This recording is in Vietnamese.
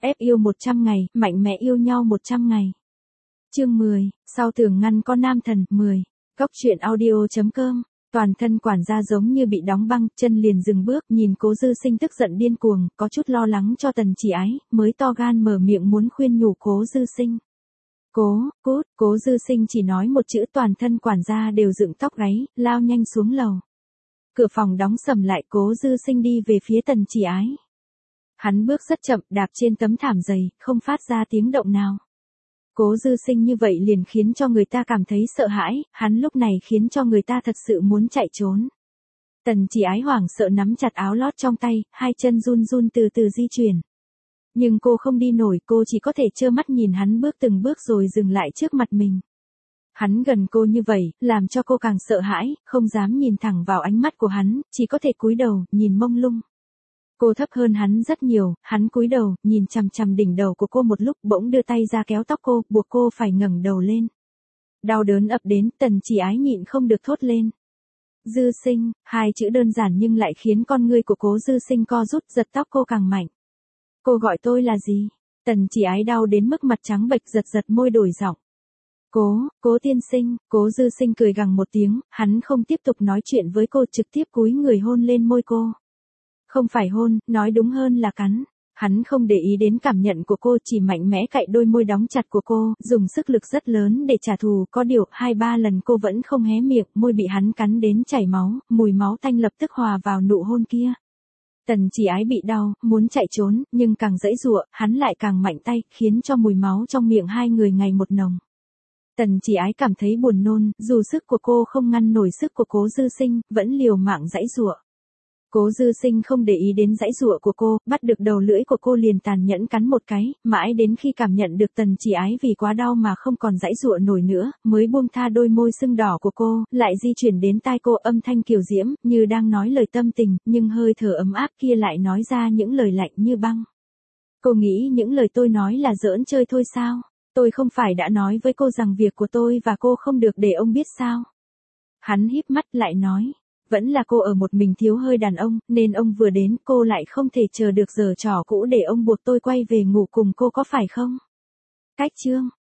Ép yêu 100 ngày, mạnh mẽ yêu nhau 100 ngày. Chương 10, sau tường ngăn con nam thần, 10. Góc truyện audio.com. Toàn thân quản gia giống như bị đóng băng, chân liền dừng bước, nhìn Cố Dư Sinh tức giận điên cuồng, có chút lo lắng cho Tần Chỉ Ái, mới to gan mở miệng muốn khuyên nhủ Cố Dư Sinh. Cố Dư Sinh chỉ nói một chữ, toàn thân quản gia đều dựng tóc gáy, lao nhanh xuống lầu. Cửa phòng đóng sầm lại, Cố Dư Sinh đi về phía Tần Chỉ Ái. Hắn bước rất chậm, đạp trên tấm thảm dày, không phát ra tiếng động nào. Cố Dư Sinh như vậy liền khiến cho người ta cảm thấy sợ hãi, hắn lúc này khiến cho người ta thật sự muốn chạy trốn. Tần Chỉ Ái hoảng sợ nắm chặt áo lót trong tay, hai chân run run từ từ di chuyển. Nhưng cô không đi nổi, cô chỉ có thể trơ mắt nhìn hắn bước từng bước rồi dừng lại trước mặt mình. Hắn gần cô như vậy, làm cho cô càng sợ hãi, không dám nhìn thẳng vào ánh mắt của hắn, chỉ có thể cúi đầu, nhìn mông lung. Cô thấp hơn hắn rất nhiều, hắn cúi đầu, nhìn chằm chằm đỉnh đầu của cô một lúc, bỗng đưa tay ra kéo tóc cô, buộc cô phải ngẩng đầu lên. Đau đớn ập đến, Tần Chỉ Ái nhịn không được thốt lên. Dư Sinh, hai chữ đơn giản nhưng lại khiến con ngươi của Cố Dư Sinh co rút, giật tóc cô càng mạnh. Cô gọi tôi là gì? Tần Chỉ Ái đau đến mức mặt trắng bệch, giật môi đổi giọng. Cố tiên sinh. Cố Dư Sinh cười gằn một tiếng, hắn không tiếp tục nói chuyện với cô, trực tiếp cúi người hôn lên môi cô. Không phải hôn, nói đúng hơn là cắn. Hắn không để ý đến cảm nhận của cô, chỉ mạnh mẽ cạy đôi môi đóng chặt của cô, dùng sức lực rất lớn để trả thù, có điều 2-3 lần cô vẫn không hé miệng, môi bị hắn cắn đến chảy máu, mùi máu tanh lập tức hòa vào nụ hôn kia. Tần Chỉ Ái bị đau, muốn chạy trốn, nhưng càng giãy giụa, hắn lại càng mạnh tay, khiến cho mùi máu trong miệng hai người ngày một nồng. Tần Chỉ Ái cảm thấy buồn nôn, dù sức của cô không ngăn nổi sức của Cố Dư Sinh, vẫn liều mạng giãy giụa. Cố Dư Sinh không để ý đến giãy giụa của cô, bắt được đầu lưỡi của cô liền tàn nhẫn cắn một cái, mãi đến khi cảm nhận được Tần Chỉ Ái vì quá đau mà không còn giãy giụa nổi nữa, mới buông tha đôi môi sưng đỏ của cô, lại di chuyển đến tai cô, âm thanh kiều diễm, như đang nói lời tâm tình, nhưng hơi thở ấm áp kia lại nói ra những lời lạnh như băng. Cô nghĩ những lời tôi nói là giỡn chơi thôi sao? Tôi không phải đã nói với cô rằng việc của tôi và cô không được để ông biết sao? Hắn híp mắt lại nói. Vẫn là cô ở một mình thiếu hơi đàn ông, nên ông vừa đến, cô lại không thể chờ được giở trò cũ để ông buộc tôi quay về ngủ cùng cô, có phải không? Cách chương